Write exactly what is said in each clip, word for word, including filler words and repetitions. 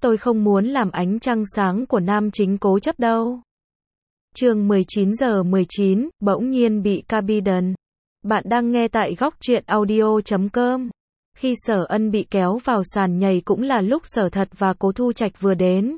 Tôi không muốn làm ánh trăng sáng của nam chính cố chấp đâu. Chương mười chín giờ mười chín, bỗng nhiên bị Carbidon. Bạn đang nghe tại góc truyện audio chấm com. Khi Sở Ân bị kéo vào sàn nhảy cũng là lúc Sở Thật và Cố Thu Trạch vừa đến.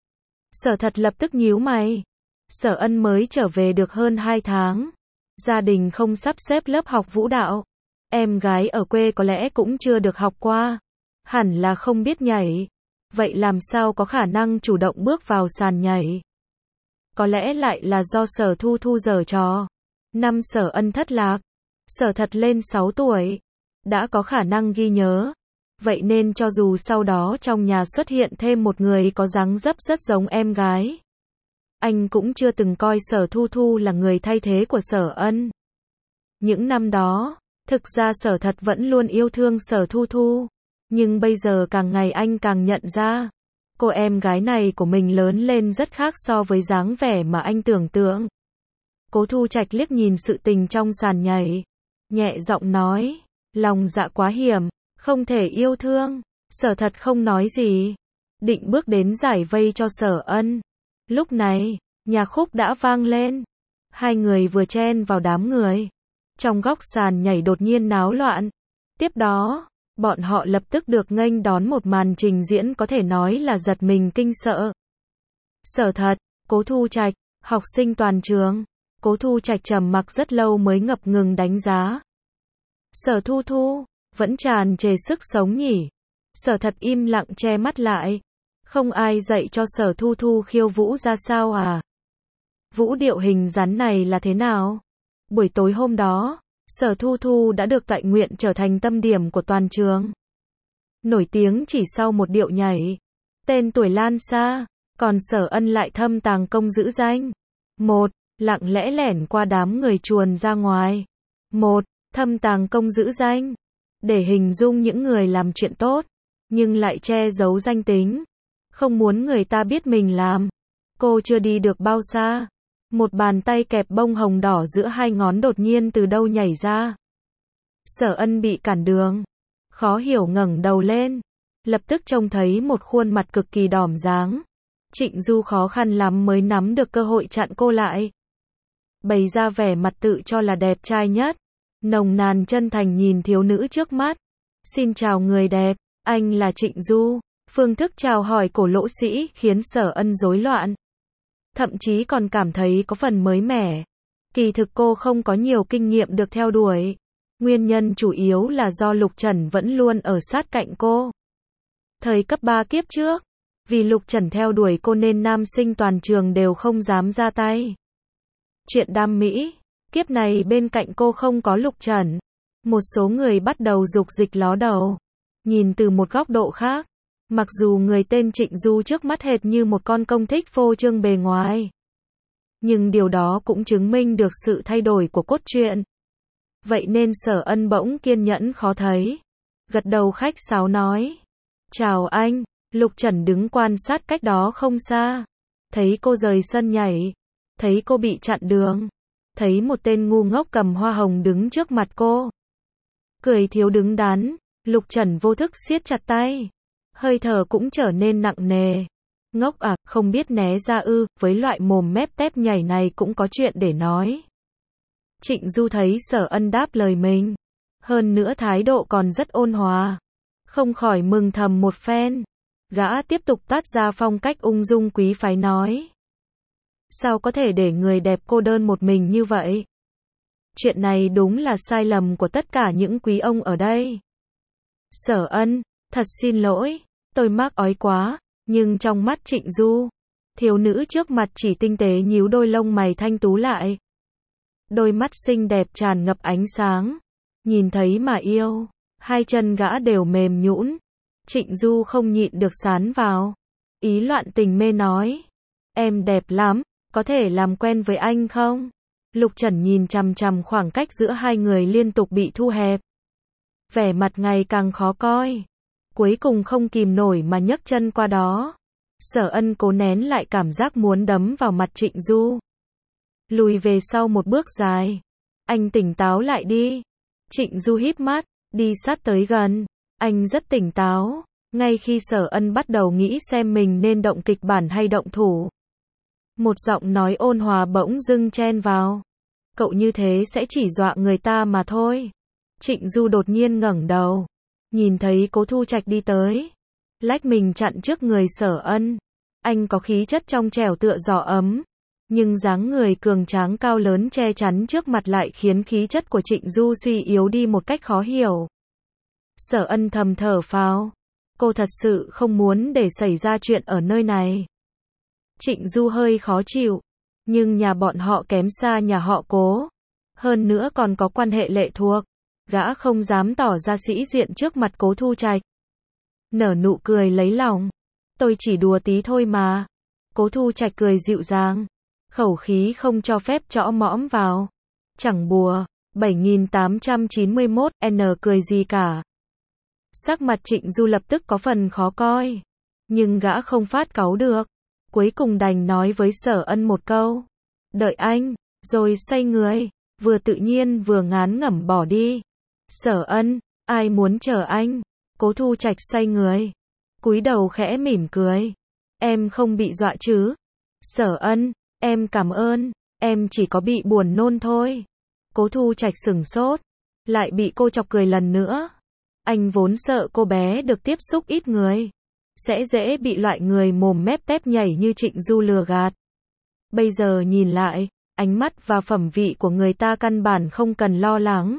Sở Thật lập tức nhíu mày. Sở Ân mới trở về được hơn hai tháng. Gia đình không sắp xếp lớp học vũ đạo. Em gái ở quê có lẽ cũng chưa được học qua. Hẳn là không biết nhảy. Vậy làm sao có khả năng chủ động bước vào sàn nhảy? Có lẽ lại là do Sở Thu Thu giở trò. Năm Sở Ân thất lạc. Sở Thật lên sáu tuổi. Đã có khả năng ghi nhớ. Vậy nên cho dù sau đó trong nhà xuất hiện thêm một người có dáng dấp rất giống em gái, anh cũng chưa từng coi Sở Thu Thu là người thay thế của Sở Ân. Những năm đó, thực ra Sở Thật vẫn luôn yêu thương Sở Thu Thu. Nhưng bây giờ càng ngày anh càng nhận ra, cô em gái này của mình lớn lên rất khác so với dáng vẻ mà anh tưởng tượng. Cố Thu Trạch liếc nhìn sự tình trong sàn nhảy, nhẹ giọng nói, lòng dạ quá hiểm, không thể yêu thương. Sở Thật không nói gì, định bước đến giải vây cho Sở Ân. Lúc này, nhạc khúc đã vang lên. Hai người vừa chen vào đám người. Trong góc sàn nhảy đột nhiên náo loạn. Tiếp đó, bọn họ lập tức được nghênh đón một màn trình diễn có thể nói là giật mình kinh sợ. Sở Thật, Cố Thu Trạch, học sinh toàn trường. Cố Thu Trạch trầm mặc rất lâu mới ngập ngừng đánh giá. Sở Thu Thu, vẫn tràn trề sức sống nhỉ? Sở Thật im lặng che mắt lại. Không ai dạy cho Sở Thu Thu khiêu vũ ra sao à? Vũ điệu hình rắn này là thế nào? Buổi tối hôm đó, Sở Thu Thu đã được toại nguyện trở thành tâm điểm của toàn trường. Nổi tiếng chỉ sau một điệu nhảy. Tên tuổi lan xa, còn Sở Ân lại thâm tàng công giữ danh. Một, lặng lẽ lẻn qua đám người chuồn ra ngoài. Một, thâm tàng công giữ danh. Để hình dung những người làm chuyện tốt, nhưng lại che giấu danh tính. Không muốn người ta biết mình làm. Cô chưa đi được bao xa. Một bàn tay kẹp bông hồng đỏ giữa hai ngón đột nhiên từ đâu nhảy ra. Sở Ân bị cản đường. Khó hiểu ngẩng đầu lên. Lập tức trông thấy một khuôn mặt cực kỳ đỏm dáng. Trịnh Du khó khăn lắm mới nắm được cơ hội chặn cô lại. Bày ra vẻ mặt tự cho là đẹp trai nhất. Nồng nàn chân thành nhìn thiếu nữ trước mắt. Xin chào người đẹp, anh là Trịnh Du. Phương thức chào hỏi cổ lỗ sĩ khiến Sở Ân rối loạn. Thậm chí còn cảm thấy có phần mới mẻ. Kỳ thực cô không có nhiều kinh nghiệm được theo đuổi. Nguyên nhân chủ yếu là do Lục Trần vẫn luôn ở sát cạnh cô. Thời cấp ba kiếp trước, vì Lục Trần theo đuổi cô nên nam sinh toàn trường đều không dám ra tay. Chuyện đam mỹ, kiếp này bên cạnh cô không có Lục Trần. Một số người bắt đầu dục dịch ló đầu. Nhìn từ một góc độ khác, mặc dù người tên Trịnh Du trước mắt hệt như một con công thích phô trương bề ngoài, nhưng điều đó cũng chứng minh được sự thay đổi của cốt truyện. Vậy nên Sở Ân bỗng kiên nhẫn khó thấy. Gật đầu khách sáo nói. Chào anh. Lục Trần đứng quan sát cách đó không xa. Thấy cô rời sân nhảy. Thấy cô bị chặn đường. Thấy một tên ngu ngốc cầm hoa hồng đứng trước mặt cô. Cười thiếu đứng đắn. Lục Trần vô thức siết chặt tay. Hơi thở cũng trở nên nặng nề. Ngốc à, không biết né ra ư, với loại mồm mép tép nhảy này cũng có chuyện để nói. Trịnh Du thấy Sở Ân đáp lời mình. Hơn nữa thái độ còn rất ôn hòa. Không khỏi mừng thầm một phen. Gã tiếp tục toát ra phong cách ung dung quý phái nói. Sao có thể để người đẹp cô đơn một mình như vậy? Chuyện này đúng là sai lầm của tất cả những quý ông ở đây. Sở Ân, thật xin lỗi, tôi mắc ói quá, nhưng trong mắt Trịnh Du, thiếu nữ trước mặt chỉ tinh tế nhíu đôi lông mày thanh tú lại. Đôi mắt xinh đẹp tràn ngập ánh sáng, nhìn thấy mà yêu, hai chân gã đều mềm nhũn. Trịnh Du không nhịn được sán vào, ý loạn tình mê nói, em đẹp lắm, có thể làm quen với anh không? Lục Trần nhìn chằm chằm khoảng cách giữa hai người liên tục bị thu hẹp. Vẻ mặt ngày càng khó coi. Cuối cùng không kìm nổi mà nhấc chân qua đó. Sở Ân cố nén lại cảm giác muốn đấm vào mặt Trịnh Du. Lùi về sau một bước dài. Anh tỉnh táo lại đi. Trịnh Du híp mắt, đi sát tới gần. Anh rất tỉnh táo. Ngay khi Sở Ân bắt đầu nghĩ xem mình nên động kịch bản hay động thủ, một giọng nói ôn hòa bỗng dưng chen vào. Cậu như thế sẽ chỉ dọa người ta mà thôi. Trịnh Du đột nhiên ngẩng đầu, nhìn thấy Cố Thu Trạch đi tới, lách mình chặn trước người Sở Ân. Anh có khí chất trong trẻo tựa gió ấm, nhưng dáng người cường tráng cao lớn che chắn trước mặt lại khiến khí chất của Trịnh Du suy yếu đi một cách khó hiểu. Sở Ân thầm thở phào, cô thật sự không muốn để xảy ra chuyện ở nơi này. Trịnh Du hơi khó chịu, nhưng nhà bọn họ kém xa nhà họ Cố, hơn nữa còn có quan hệ lệ thuộc, gã không dám tỏ ra sĩ diện trước mặt Cố Thu Trạch. Nở nụ cười lấy lòng, tôi chỉ đùa tí thôi mà. Cố Thu Trạch cười dịu dàng, khẩu khí không cho phép chõ mõm vào. Chẳng bùa, bảy nghìn tám trăm chín mươi mốt, N cười gì cả. Sắc mặt Trịnh Du lập tức có phần khó coi, nhưng gã không phát cáu được, cuối cùng đành nói với Sở Ân một câu, đợi anh, rồi xoay người, vừa tự nhiên vừa ngán ngẩm bỏ đi. Sở Ân, ai muốn chờ anh? Cố Thu Trạch xoay người, cúi đầu khẽ mỉm cười, em không bị dọa chứ? Sở Ân, em cảm ơn, em chỉ có bị buồn nôn thôi. Cố Thu Trạch sửng sốt, lại bị cô chọc cười lần nữa. Anh vốn sợ cô bé được tiếp xúc ít người, sẽ dễ bị loại người mồm mép tép nhảy như Trịnh Du lừa gạt. Bây giờ nhìn lại, ánh mắt và phẩm vị của người ta căn bản không cần lo lắng.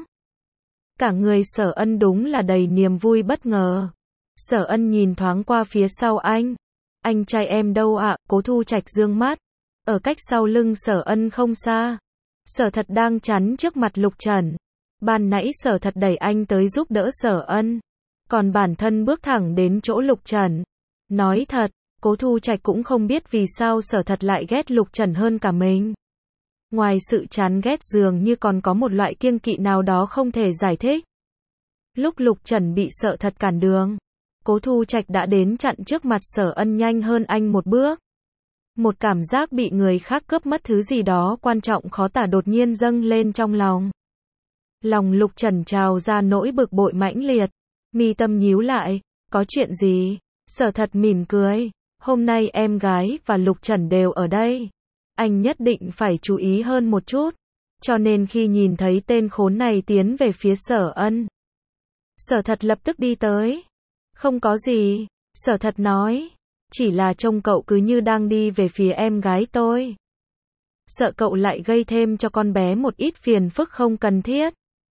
Cả người Sở Ân đúng là đầy niềm vui bất ngờ. Sở Ân nhìn thoáng qua phía sau anh. Anh trai em đâu ạ? Cố Thu Trạch dương mắt. Ở cách sau lưng Sở Ân không xa, Sở Thật đang chắn trước mặt Lục Trần. Ban nãy Sở Thật đẩy anh tới giúp đỡ Sở Ân, còn bản thân bước thẳng đến chỗ Lục Trần. Nói thật, Cố Thu Trạch cũng không biết vì sao Sở Thật lại ghét Lục Trần hơn cả mình. Ngoài sự chán ghét dường như còn có một loại kiêng kỵ nào đó không thể giải thích. Lúc Lục Trần bị Sở Thật cản đường, Cố Thu Trạch đã đến chặn trước mặt Sở Ân nhanh hơn anh một bước. Một cảm giác bị người khác cướp mất thứ gì đó quan trọng khó tả đột nhiên dâng lên trong lòng. Lòng Lục Trần trào ra nỗi bực bội mãnh liệt, mi tâm nhíu lại, có chuyện gì? Sở Thật mỉm cười, hôm nay em gái và Lục Trần đều ở đây, anh nhất định phải chú ý hơn một chút, cho nên khi nhìn thấy tên khốn này tiến về phía Sở Ân, Sở Thật lập tức đi tới. Không có gì, Sở Thật nói, chỉ là trông cậu cứ như đang đi về phía em gái tôi. Sợ cậu lại gây thêm cho con bé một ít phiền phức không cần thiết.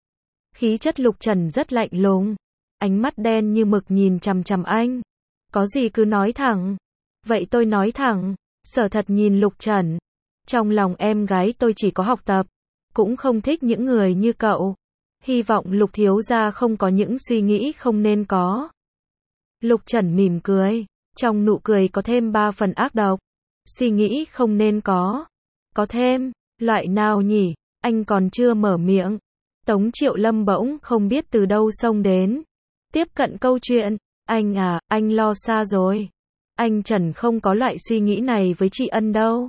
Khí chất Lục Trần rất lạnh lùng, ánh mắt đen như mực nhìn chằm chằm anh. Có gì cứ nói thẳng. Vậy tôi nói thẳng. Sở Thật nhìn Lục Trần. Trong lòng em gái tôi chỉ có học tập, cũng không thích những người như cậu. Hy vọng Lục thiếu gia không có những suy nghĩ không nên có. Lục Trần mỉm cười, trong nụ cười có thêm ba phần ác độc. Suy nghĩ không nên có. Có thêm, loại nào nhỉ? Anh còn chưa mở miệng. Tống Triệu Lâm bỗng không biết từ đâu xông đến. Tiếp cận câu chuyện. Anh à, anh lo xa rồi. Anh Trần không có loại suy nghĩ này với chị Ân đâu.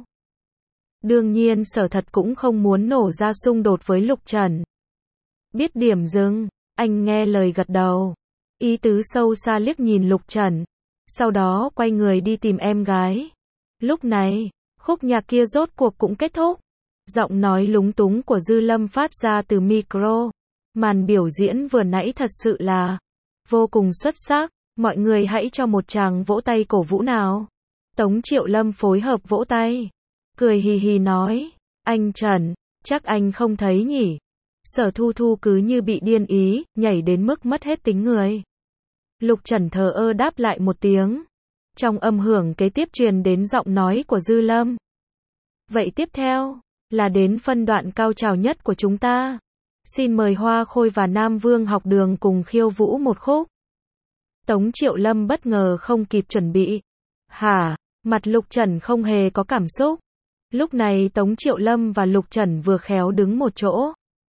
Đương nhiên Sở Thật cũng không muốn nổ ra xung đột với Lục Trần. Biết điểm dừng, anh nghe lời gật đầu. Ý tứ sâu xa liếc nhìn Lục Trần. Sau đó quay người đi tìm em gái. Lúc này, khúc nhạc kia rốt cuộc cũng kết thúc. Giọng nói lúng túng của Dư Lâm phát ra từ micro. Màn biểu diễn vừa nãy thật sự là vô cùng xuất sắc. Mọi người hãy cho một tràng vỗ tay cổ vũ nào. Tống Triệu Lâm phối hợp vỗ tay, cười hì hì nói, anh Trần, chắc anh không thấy nhỉ. Sở Thu Thu cứ như bị điên ý, nhảy đến mức mất hết tính người. Lục Trần thờ ơ đáp lại một tiếng. Trong âm hưởng kế tiếp truyền đến giọng nói của Dư Lâm. Vậy tiếp theo, là đến phân đoạn cao trào nhất của chúng ta. Xin mời Hoa Khôi và Nam Vương Học Đường cùng khiêu vũ một khúc. Tống Triệu Lâm bất ngờ không kịp chuẩn bị. Hả? Mặt Lục Trần không hề có cảm xúc. Lúc này Tống Triệu Lâm và Lục Trần vừa khéo đứng một chỗ.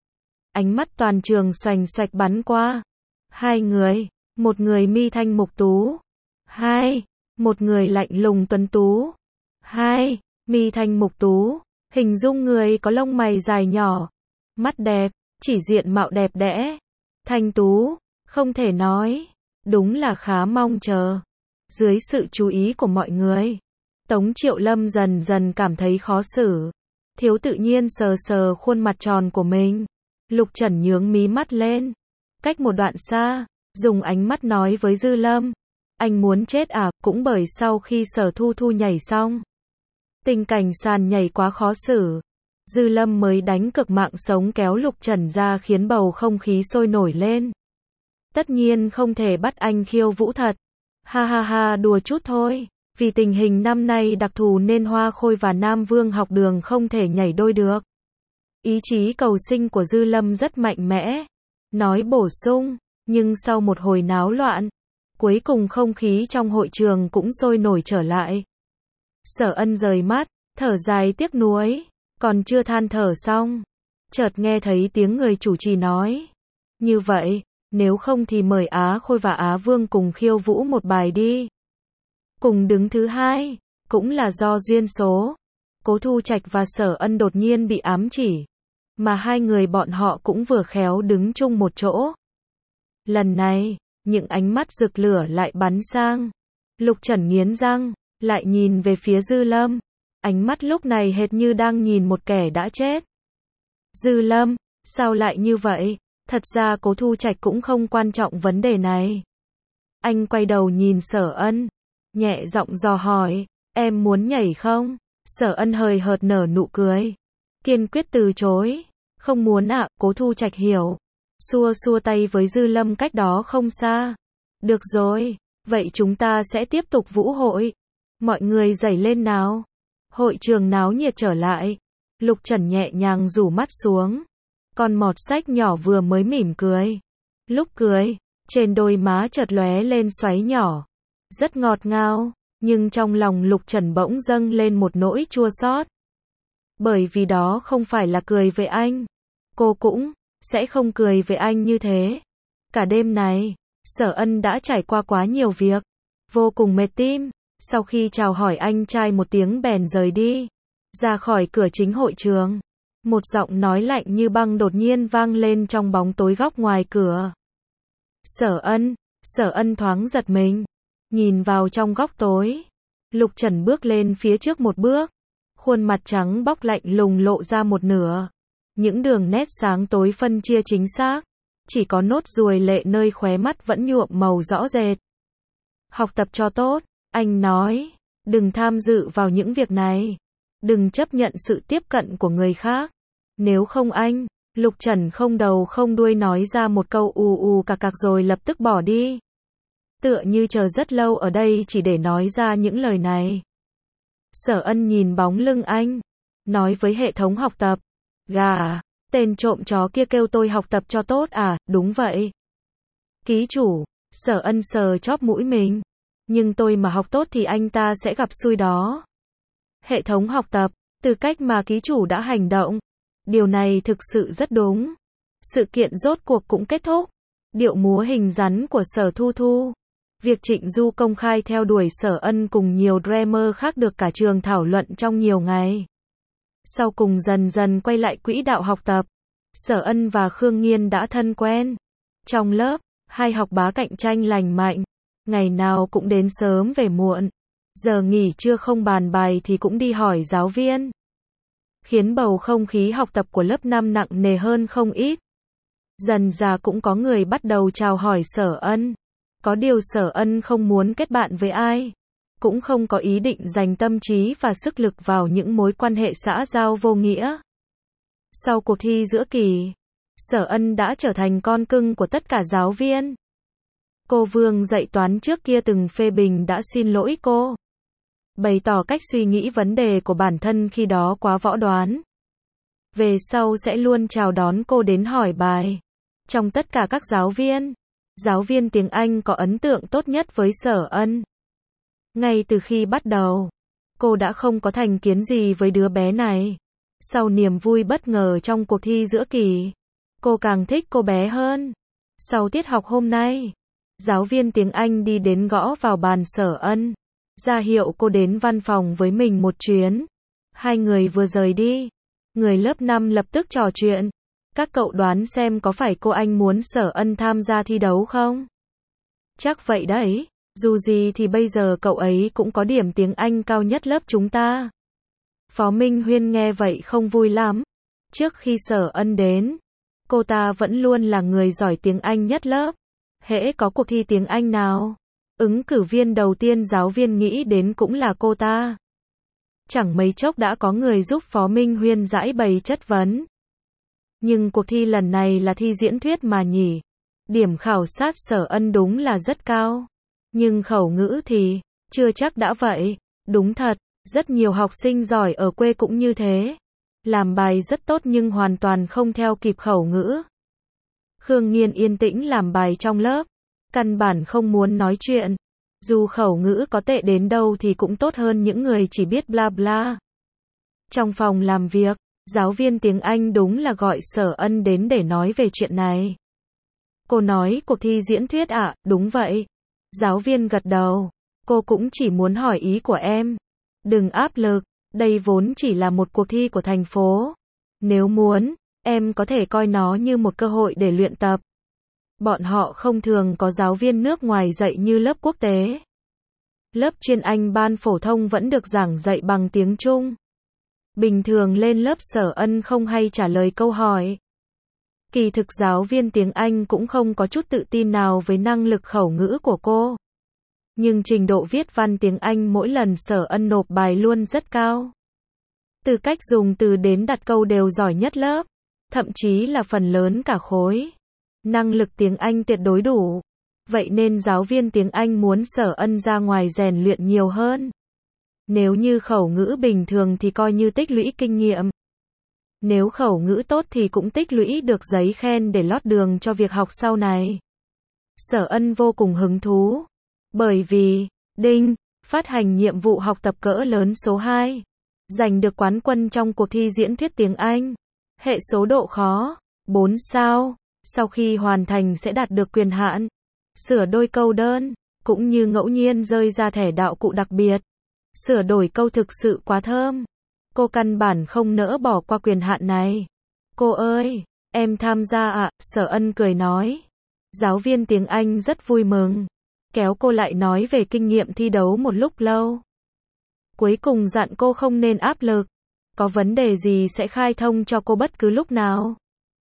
Ánh mắt toàn trường xoành xoạch bắn qua. Hai người, một người mi thanh mục tú. Hai, một người lạnh lùng tuấn tú. Hai, mi thanh mục tú, hình dung người có lông mày dài nhỏ, mắt đẹp, chỉ diện mạo đẹp đẽ, thanh tú, không thể nói. Đúng là khá mong chờ. Dưới sự chú ý của mọi người, Tống Triệu Lâm dần dần cảm thấy khó xử. Thiếu tự nhiên sờ sờ khuôn mặt tròn của mình. Lục Trần nhướng mí mắt lên. Cách một đoạn xa, dùng ánh mắt nói với Dư Lâm. Anh muốn chết à, cũng bởi sau khi Sở Thu Thu nhảy xong. Tình cảnh sàn nhảy quá khó xử. Dư Lâm mới đánh cực mạng sống kéo Lục Trần ra khiến bầu không khí sôi nổi lên. Tất nhiên không thể bắt anh khiêu vũ thật. Ha ha ha, đùa chút thôi. Vì tình hình năm nay đặc thù nên Hoa Khôi và Nam Vương học đường không thể nhảy đôi được. Ý chí cầu sinh của Dư Lâm rất mạnh mẽ. Nói bổ sung, nhưng sau một hồi náo loạn, cuối cùng không khí trong hội trường cũng sôi nổi trở lại. Sở Ân rời mắt, thở dài tiếc nuối, còn chưa than thở xong, chợt nghe thấy tiếng người chủ trì nói. Như vậy, nếu không thì mời Á Khôi và Á Vương cùng khiêu vũ một bài đi. Cùng đứng thứ hai, cũng là do duyên số. Cố Thu Trạch và Sở Ân đột nhiên bị ám chỉ, mà hai người bọn họ cũng vừa khéo đứng chung một chỗ. Lần này, những ánh mắt rực lửa lại bắn sang. Lục Trần nghiến răng, lại nhìn về phía Dư Lâm. Ánh mắt lúc này hệt như đang nhìn một kẻ đã chết. Dư Lâm, sao lại như vậy? Thật ra Cố Thu Trạch cũng không quan trọng vấn đề này. Anh quay đầu nhìn Sở Ân, nhẹ giọng dò hỏi, em muốn nhảy không? Sở Ân hời hợt nở nụ cười, kiên quyết từ chối. Không muốn ạ, à, Cố Thu Trạch hiểu. Xua xua tay với Dư Lâm cách đó không xa. Được rồi, vậy chúng ta sẽ tiếp tục vũ hội. Mọi người dậy lên nào. Hội trường náo nhiệt trở lại. Lục Trần nhẹ nhàng rủ mắt xuống. Con mọt sách nhỏ vừa mới mỉm cười. Lúc cười, trên đôi má chợt lóe lên xoáy nhỏ. Rất ngọt ngào, nhưng trong lòng Lục Trần bỗng dâng lên một nỗi chua xót. Bởi vì đó không phải là cười với anh. Cô cũng sẽ không cười với anh như thế. Cả đêm này, Sở Ân đã trải qua quá nhiều việc, vô cùng mệt tim. Sau khi chào hỏi anh trai một tiếng bèn rời đi. Ra khỏi cửa chính hội trường, một giọng nói lạnh như băng đột nhiên vang lên trong bóng tối góc ngoài cửa. Sở Ân, Sở Ân thoáng giật mình, nhìn vào trong góc tối. Lục Trần bước lên phía trước một bước, khuôn mặt trắng bóc lạnh lùng lộ ra một nửa. Những đường nét sáng tối phân chia chính xác, chỉ có nốt ruồi lệ nơi khóe mắt vẫn nhuộm màu rõ rệt. Học tập cho tốt, anh nói, đừng tham dự vào những việc này, đừng chấp nhận sự tiếp cận của người khác. Nếu không anh, Lục Trần không đầu không đuôi nói ra một câu ù ù cạc cạc rồi lập tức bỏ đi. Tựa như chờ rất lâu ở đây chỉ để nói ra những lời này. Sở Ân nhìn bóng lưng anh, nói với hệ thống học tập. Gà à, tên trộm chó kia kêu tôi học tập cho tốt à, đúng vậy. Ký chủ, Sở Ân sờ chóp mũi mình. Nhưng tôi mà học tốt thì anh ta sẽ gặp xui đó. Hệ thống học tập, từ cách mà ký chủ đã hành động. Điều này thực sự rất đúng. Sự kiện rốt cuộc cũng kết thúc. Điệu múa hình rắn của Sở Thu Thu. Việc Trịnh Du công khai theo đuổi Sở Ân cùng nhiều dreamer khác được cả trường thảo luận trong nhiều ngày. Sau cùng dần dần quay lại quỹ đạo học tập. Sở Ân và Khương Nghiên đã thân quen. Trong lớp, hai học bá cạnh tranh lành mạnh. Ngày nào cũng đến sớm về muộn. Giờ nghỉ trưa không bàn bài thì cũng đi hỏi giáo viên. Khiến bầu không khí học tập của lớp năm nặng nề hơn không ít. Dần dà cũng có người bắt đầu chào hỏi Sở Ân. Có điều Sở Ân không muốn kết bạn với ai. Cũng không có ý định dành tâm trí và sức lực vào những mối quan hệ xã giao vô nghĩa. Sau cuộc thi giữa kỳ, Sở Ân đã trở thành con cưng của tất cả giáo viên. Cô Vương dạy toán trước kia từng phê bình đã xin lỗi cô. Bày tỏ cách suy nghĩ vấn đề của bản thân khi đó quá võ đoán. Về sau sẽ luôn chào đón cô đến hỏi bài. Trong tất cả các giáo viên, giáo viên tiếng Anh có ấn tượng tốt nhất với Sở Ân. Ngay từ khi bắt đầu, cô đã không có thành kiến gì với đứa bé này. Sau niềm vui bất ngờ trong cuộc thi giữa kỳ, cô càng thích cô bé hơn. Sau tiết học hôm nay, giáo viên tiếng Anh đi đến gõ vào bàn Sở Ân, ra hiệu cô đến văn phòng với mình một chuyến. Hai người vừa rời đi, người lớp năm lập tức trò chuyện. Các cậu đoán xem có phải cô Anh muốn Sở Ân tham gia thi đấu không? Chắc vậy đấy, dù gì thì bây giờ cậu ấy cũng có điểm tiếng Anh cao nhất lớp chúng ta. Phó Minh Huyên nghe vậy không vui lắm. Trước khi Sở Ân đến, cô ta vẫn luôn là người giỏi tiếng Anh nhất lớp. Hễ có cuộc thi tiếng Anh nào, ứng cử viên đầu tiên giáo viên nghĩ đến cũng là cô ta. Chẳng mấy chốc đã có người giúp Phó Minh Huyên giải bày chất vấn. Nhưng cuộc thi lần này là thi diễn thuyết mà nhỉ. Điểm khảo sát Sở Ân đúng là rất cao. Nhưng khẩu ngữ thì, chưa chắc đã vậy. Đúng thật, rất nhiều học sinh giỏi ở quê cũng như thế. Làm bài rất tốt nhưng hoàn toàn không theo kịp khẩu ngữ. Khương Nghiên yên tĩnh làm bài trong lớp. Căn bản không muốn nói chuyện. Dù khẩu ngữ có tệ đến đâu thì cũng tốt hơn những người chỉ biết bla bla. Trong phòng làm việc, giáo viên tiếng Anh đúng là gọi Sở Ân đến để nói về chuyện này. Cô nói cuộc thi diễn thuyết ạ, à? Đúng vậy. Giáo viên gật đầu. Cô cũng chỉ muốn hỏi ý của em. Đừng áp lực, đây vốn chỉ là một cuộc thi của thành phố. Nếu muốn, em có thể coi nó như một cơ hội để luyện tập. Bọn họ không thường có giáo viên nước ngoài dạy như lớp quốc tế. Lớp chuyên Anh ban phổ thông vẫn được giảng dạy bằng tiếng Trung. Bình thường lên lớp Sở Ân không hay trả lời câu hỏi. Kỳ thực giáo viên tiếng Anh cũng không có chút tự tin nào với năng lực khẩu ngữ của cô. Nhưng trình độ viết văn tiếng Anh mỗi lần Sở Ân nộp bài luôn rất cao. Từ cách dùng từ đến đặt câu đều giỏi nhất lớp. Thậm chí là phần lớn cả khối. Năng lực tiếng Anh tuyệt đối đủ. Vậy nên giáo viên tiếng Anh muốn Sở Ân ra ngoài rèn luyện nhiều hơn. Nếu như khẩu ngữ bình thường thì coi như tích lũy kinh nghiệm. Nếu khẩu ngữ tốt thì cũng tích lũy được giấy khen để lót đường cho việc học sau này. Sở Ân vô cùng hứng thú. Bởi vì, đinh, phát hành nhiệm vụ học tập cỡ lớn số hai. Giành được quán quân trong cuộc thi diễn thuyết tiếng Anh. Hệ số độ khó, bốn sao. Sau khi hoàn thành sẽ đạt được quyền hạn. Sửa đôi câu đơn, cũng như ngẫu nhiên rơi ra thẻ đạo cụ đặc biệt. Sửa đổi câu thực sự quá thơm. Cô căn bản không nỡ bỏ qua quyền hạn này. Cô ơi, em tham gia ạ, à? Sở Ân cười nói. Giáo viên tiếng Anh rất vui mừng. Kéo cô lại nói về kinh nghiệm thi đấu một lúc lâu. Cuối cùng dặn cô không nên áp lực. Có vấn đề gì sẽ khai thông cho cô bất cứ lúc nào.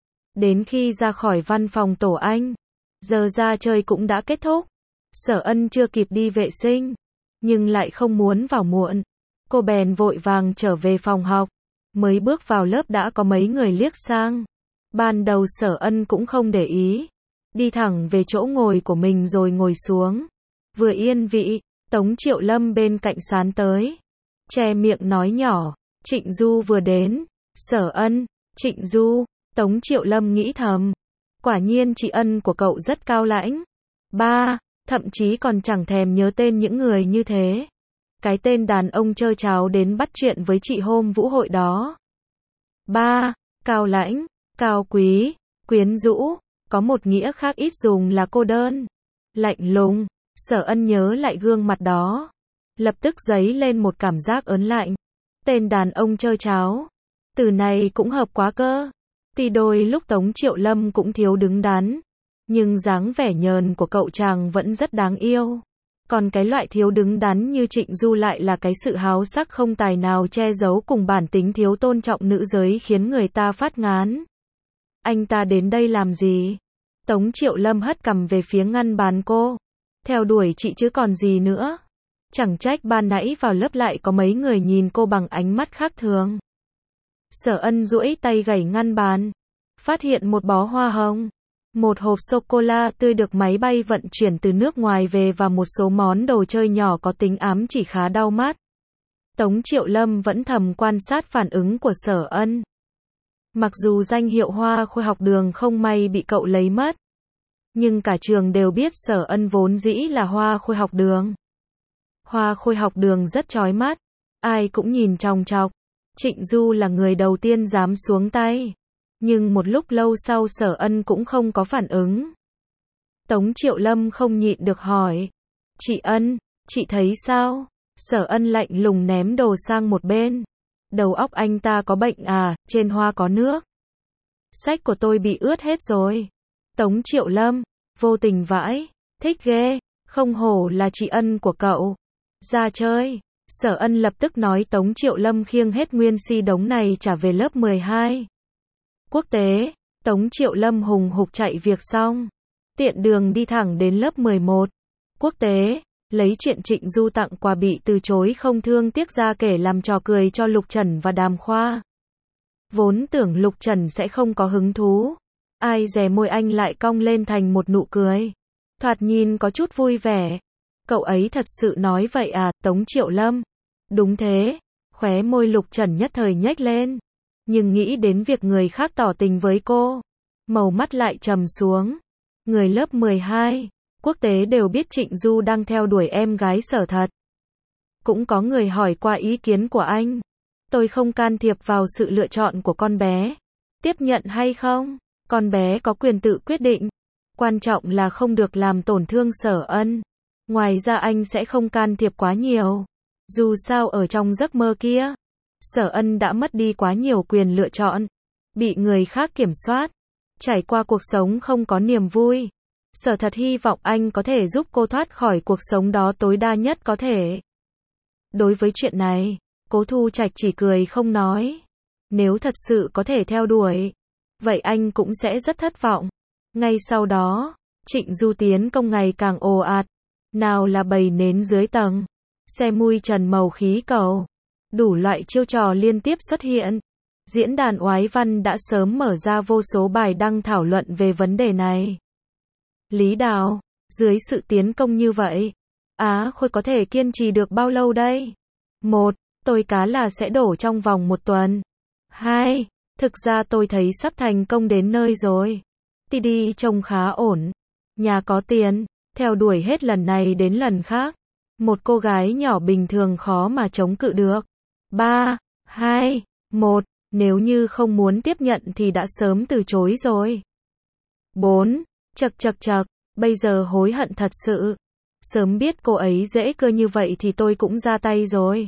Đến khi ra khỏi văn phòng tổ Anh, giờ ra chơi cũng đã kết thúc. Sở Ân chưa kịp đi vệ sinh, nhưng lại không muốn vào muộn. Cô bèn vội vàng trở về phòng học. Mới bước vào lớp đã có mấy người liếc sang. Ban đầu Sở Ân cũng không để ý. Đi thẳng về chỗ ngồi của mình rồi ngồi xuống. Vừa yên vị, Tống Triệu Lâm bên cạnh sán tới. Che miệng nói nhỏ, Trịnh Du vừa đến. Sở Ân, Trịnh Du, Tống Triệu Lâm nghĩ thầm. Quả nhiên chị Ân của cậu rất cao lãnh. Ba, thậm chí còn chẳng thèm nhớ tên những người như thế. Cái tên đàn ông trơ tráo đến bắt chuyện với chị hôm vũ hội đó. Ba, cao lãnh, cao quý, quyến rũ, có một nghĩa khác ít dùng là cô đơn, lạnh lùng. Sở Ân nhớ lại gương mặt đó, lập tức dấy lên một cảm giác ớn lạnh. Tên đàn ông trơ tráo, từ này cũng hợp quá cơ. Tuy đôi lúc Tống Triệu Lâm cũng thiếu đứng đắn, nhưng dáng vẻ nhờn của cậu chàng vẫn rất đáng yêu. Còn cái loại thiếu đứng đắn như Trịnh Du lại là cái sự háo sắc không tài nào che giấu cùng bản tính thiếu tôn trọng nữ giới khiến người ta phát ngán. Anh ta đến đây làm gì? Tống Triệu Lâm hất cằm về phía ngăn bàn cô. Theo đuổi chị chứ còn gì nữa. Chẳng trách ban nãy vào lớp lại có mấy người nhìn cô bằng ánh mắt khác thường. Sở Ân duỗi tay gảy ngăn bàn. Phát hiện một bó hoa hồng. Một hộp sô-cô-la tươi được máy bay vận chuyển từ nước ngoài về và một số món đồ chơi nhỏ có tính ám chỉ khá đau mắt. Tống Triệu Lâm vẫn thầm quan sát phản ứng của Sở Ân. Mặc dù danh hiệu Hoa Khôi học đường không may bị cậu lấy mất, nhưng cả trường đều biết Sở Ân vốn dĩ là Hoa Khôi học đường. Hoa Khôi học đường rất chói mắt, ai cũng nhìn chòng chọc. Trịnh Du là người đầu tiên dám xuống tay. Nhưng một lúc lâu sau Sở Ân cũng không có phản ứng. Tống Triệu Lâm không nhịn được hỏi. Chị Ân, chị thấy sao? Sở Ân lạnh lùng ném đồ sang một bên. Đầu óc anh ta có bệnh à, trên hoa có nước. Sách của tôi bị ướt hết rồi. Tống Triệu Lâm, vô tình vãi, thích ghê. Không hổ là chị ân của cậu. Ra chơi. Sở Ân lập tức nói Tống Triệu Lâm khiêng hết nguyên si đống này trả về lớp mười hai. Quốc tế. Tống Triệu Lâm hùng hục chạy việc xong. Tiện đường đi thẳng đến lớp mười một. Quốc tế. Lấy chuyện Trịnh Du tặng quà bị từ chối không thương tiếc ra kể làm trò cười cho Lục Trần và Đàm Khoa. Vốn tưởng Lục Trần sẽ không có hứng thú. Ai dè môi anh lại cong lên thành một nụ cười. Thoạt nhìn có chút vui vẻ. Cậu ấy thật sự nói vậy à, Tống Triệu Lâm? Đúng thế. Khóe môi Lục Trần nhất thời nhếch lên. Nhưng nghĩ đến việc người khác tỏ tình với cô, màu mắt lại trầm xuống. Người lớp mười hai, quốc tế đều biết Trịnh Du đang theo đuổi em gái Sở Thật. Cũng có người hỏi qua ý kiến của anh. Tôi không can thiệp vào sự lựa chọn của con bé. Tiếp nhận hay không, con bé có quyền tự quyết định. Quan trọng là không được làm tổn thương Sở Ân. Ngoài ra anh sẽ không can thiệp quá nhiều. Dù sao ở trong giấc mơ kia, Sở Ân đã mất đi quá nhiều quyền lựa chọn. Bị người khác kiểm soát. Trải qua cuộc sống không có niềm vui. Sở Thật hy vọng anh có thể giúp cô thoát khỏi cuộc sống đó tối đa nhất có thể. Đối với chuyện này, Cố Thu Trạch chỉ cười không nói. Nếu thật sự có thể theo đuổi, vậy anh cũng sẽ rất thất vọng. Ngay sau đó, Trịnh Du tiến công ngày càng ồ ạt. Nào là bầy nến dưới tầng, xe mui trần màu khí cầu, đủ loại chiêu trò liên tiếp xuất hiện. Diễn đàn oái văn đã sớm mở ra vô số bài đăng thảo luận về vấn đề này. Lý Đào, dưới sự tiến công như vậy, Á Khôi có thể kiên trì được bao lâu đây? Một, tôi cá là sẽ đổ trong vòng một tuần. Hai, thực ra tôi thấy sắp thành công đến nơi rồi. Ti đi trông khá ổn. Nhà có tiền, theo đuổi hết lần này đến lần khác. Một cô gái nhỏ bình thường khó mà chống cự được. Ba, hai, một, nếu như không muốn tiếp nhận thì đã sớm từ chối rồi. Bốn, chật chật chật, bây giờ hối hận thật sự. Sớm biết cô ấy dễ cơ như vậy thì tôi cũng ra tay rồi.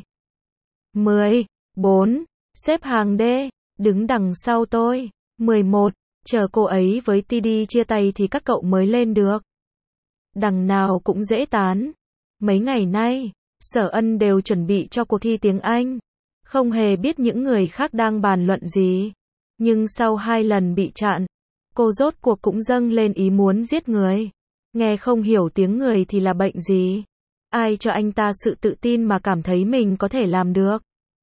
Mười, bốn, xếp hàng D, đứng đằng sau tôi. Mười một, chờ cô ấy với Ti đi chia tay thì các cậu mới lên được. Đằng nào cũng dễ tán. Mấy ngày nay, Sở Ân đều chuẩn bị cho cuộc thi tiếng Anh. Không hề biết những người khác đang bàn luận gì. Nhưng sau hai lần bị chặn, cô rốt cuộc cũng dâng lên ý muốn giết người. Nghe không hiểu tiếng người thì là bệnh gì? Ai cho anh ta sự tự tin mà cảm thấy mình có thể làm được?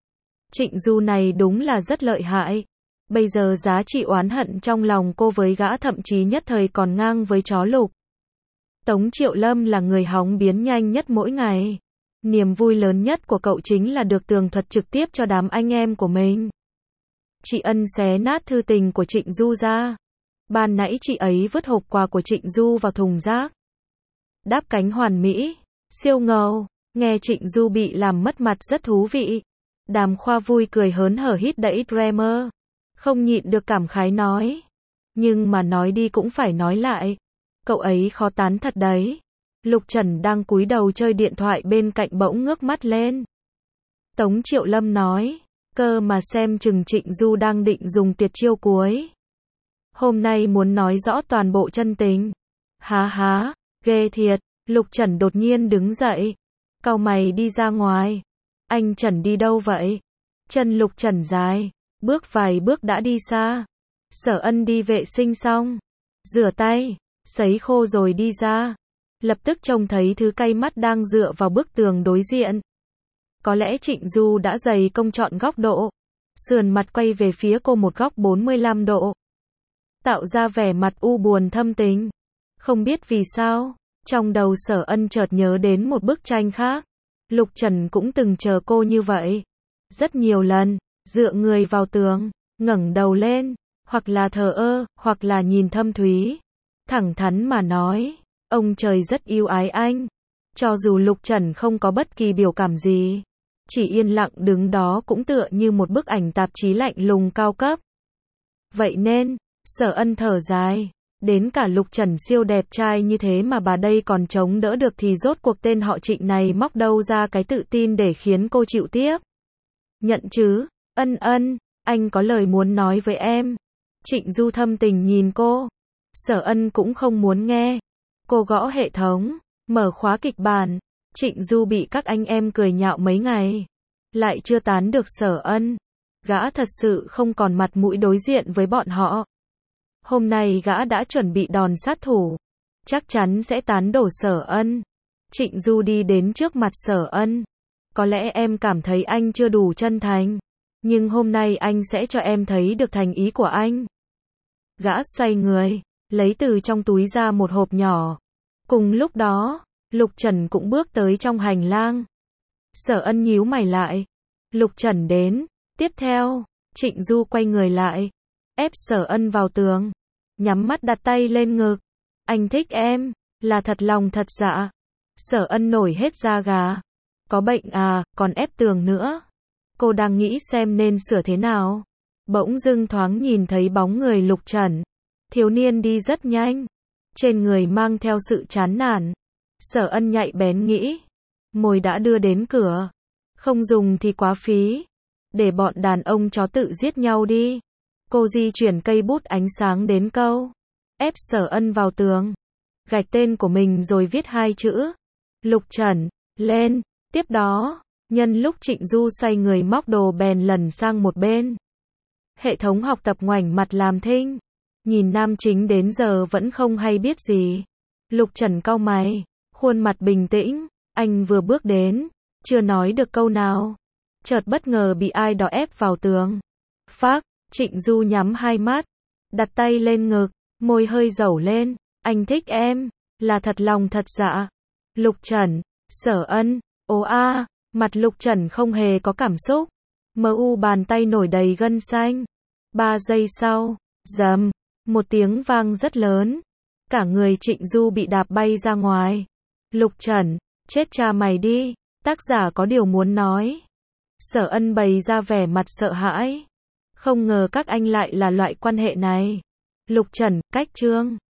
Trịnh Du này đúng là rất lợi hại. Bây giờ giá trị oán hận trong lòng cô với gã thậm chí nhất thời còn ngang với chó Lục. Tống Triệu Lâm là người hóng biến nhanh nhất mỗi ngày. Niềm vui lớn nhất của cậu chính là được tường thuật trực tiếp cho đám anh em của mình. Chị Ân xé nát thư tình của Trịnh Du ra. Ban nãy chị ấy vứt hộp quà của Trịnh Du vào thùng rác. Đáp cánh hoàn mỹ, siêu ngầu, nghe Trịnh Du bị làm mất mặt rất thú vị. Đàm Khoa vui cười hớn hở hít đẩy Dreamer. Không nhịn được cảm khái nói. Nhưng mà nói đi cũng phải nói lại. Cậu ấy khó tán thật đấy. Lục Trần đang cúi đầu chơi điện thoại bên cạnh bỗng ngước mắt lên. Tống Triệu Lâm nói. Cơ mà xem chừng Trịnh Du đang định dùng tuyệt chiêu cuối. Hôm nay muốn nói rõ toàn bộ chân tình. Há há, ghê thiệt. Lục Trần đột nhiên đứng dậy. Cau mày đi ra ngoài. Anh Trần đi đâu vậy? Chân Lục Trần dài. Bước vài bước đã đi xa. Sở Ân đi vệ sinh xong. Rửa tay. Sấy khô rồi đi ra. Lập tức trông thấy thứ cay mắt đang dựa vào bức tường đối diện. Có lẽ Trịnh Du đã dày công chọn góc độ. Sườn mặt quay về phía cô một góc bốn mươi lăm độ. Tạo ra vẻ mặt u buồn thâm tình. Không biết vì sao, trong đầu Sở Ân chợt nhớ đến một bức tranh khác. Lục Trần cũng từng chờ cô như vậy. Rất nhiều lần, dựa người vào tường, ngẩng đầu lên, hoặc là thờ ơ, hoặc là nhìn thâm thúy. Thẳng thắn mà nói, ông trời rất yêu ái anh. Cho dù Lục Trần không có bất kỳ biểu cảm gì, chỉ yên lặng đứng đó cũng tựa như một bức ảnh tạp chí lạnh lùng cao cấp. Vậy nên, Sở Ân thở dài, đến cả Lục Trần siêu đẹp trai như thế mà bà đây còn chống đỡ được thì rốt cuộc tên họ Trịnh này móc đâu ra cái tự tin để khiến cô chịu tiếp. Nhận chứ, Ân Ân, anh có lời muốn nói với em. Trịnh Du thâm tình nhìn cô. Sở Ân cũng không muốn nghe. Cô gõ hệ thống. Mở khóa kịch bản, Trịnh Du bị các anh em cười nhạo mấy ngày. Lại chưa tán được Sở Ân. Gã thật sự không còn mặt mũi đối diện với bọn họ. Hôm nay gã đã chuẩn bị đòn sát thủ. Chắc chắn sẽ tán đổ Sở Ân. Trịnh Du đi đến trước mặt Sở Ân. Có lẽ em cảm thấy anh chưa đủ chân thành. Nhưng hôm nay anh sẽ cho em thấy được thành ý của anh. Gã xoay người, lấy từ trong túi ra một hộp nhỏ. Cùng lúc đó, Lục Trần cũng bước tới trong hành lang. Sở Ân nhíu mày lại. Lục Trần đến. Tiếp theo, Trịnh Du quay người lại, ép Sở Ân vào tường, nhắm mắt đặt tay lên ngực. Anh thích em, là thật lòng thật dạ. Sở Ân nổi hết da gà. Có bệnh à, còn ép tường nữa. Cô đang nghĩ xem nên sửa thế nào. Bỗng dưng thoáng nhìn thấy bóng người Lục Trần. Thiếu niên đi rất nhanh. Trên người mang theo sự chán nản. Sở Ân nhạy bén nghĩ. Mồi đã đưa đến cửa. Không dùng thì quá phí. Để bọn đàn ông chó tự giết nhau đi. Cô di chuyển cây bút ánh sáng đến câu. Ép Sở Ân vào tường. Gạch tên của mình rồi viết hai chữ. Lục Trần, lên. Tiếp đó, nhân lúc Trịnh Du xoay người móc đồ bèn lần sang một bên. Hệ thống học tập ngoảnh mặt làm thinh. Nhìn nam chính đến giờ vẫn không hay biết gì. Lục Trần cau mày, khuôn mặt bình tĩnh. Anh vừa bước đến, chưa nói được câu nào. Chợt bất ngờ bị ai đó ép vào tường. Phác, Trịnh Du nhắm hai mắt, đặt tay lên ngực, môi hơi dẩu lên. Anh thích em, là thật lòng thật dạ. Lục Trần, Sở Ân, ố a, mặt Lục Trần không hề có cảm xúc. Mờ u bàn tay nổi đầy gân xanh. Ba giây sau, dầm, một tiếng vang rất lớn. Cả người Trịnh Du bị đạp bay ra ngoài. Lục Trần, chết cha mày đi, tác giả có điều muốn nói. Sở Ân bày ra vẻ mặt sợ hãi. Không ngờ các anh lại là loại quan hệ này. Lục Trần, cách chương.